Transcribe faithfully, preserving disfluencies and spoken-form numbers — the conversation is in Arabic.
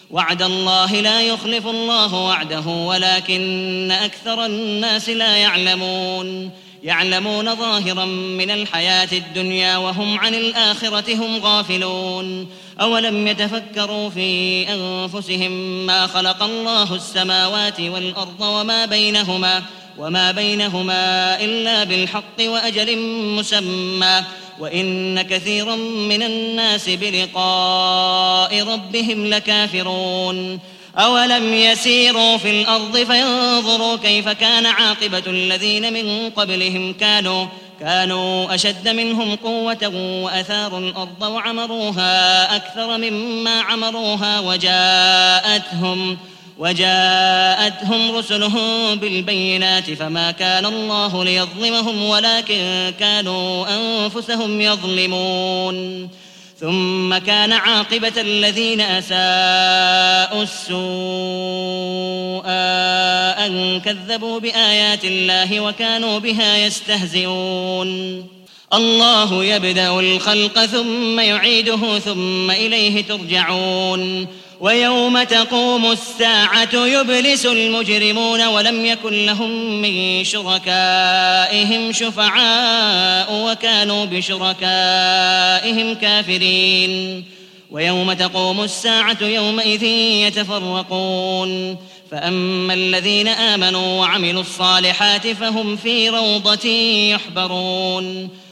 وعد الله لا يخلف الله وعده ولكن أكثر الناس لا يعلمون يعلمون ظاهرا من الحياة الدنيا وهم عن الآخرة هم غافلون أولم يتفكروا في أنفسهم ما خلق الله السماوات والأرض وما بينهما وما بينهما إلا بالحق وأجل مسمى وإن كثيرا من الناس بلقاء ربهم لكافرون أولم يسيروا في الأرض فينظروا كيف كان عاقبة الذين من قبلهم كانوا كانوا أشد منهم قوة وأثاروا الأرض وعمروها أكثر مما عمروها وجاءتهم وجاءتهم رسلهم بالبينات فما كان الله ليظلمهم ولكن كانوا أنفسهم يظلمون ثم كان عاقبة الذين أساءوا السوء أن كذبوا بآيات الله وكانوا بها يستهزئون الله يبدأ الخلق ثم يعيده ثم إليه ترجعون ويوم تقوم الساعة يبلس المجرمون ولم يكن لهم من شركائهم شفعاء وكانوا بشركائهم كافرين ويوم تقوم الساعة يومئذ يتفرقون فأما الذين آمنوا وعملوا الصالحات فهم في روضة يحبرون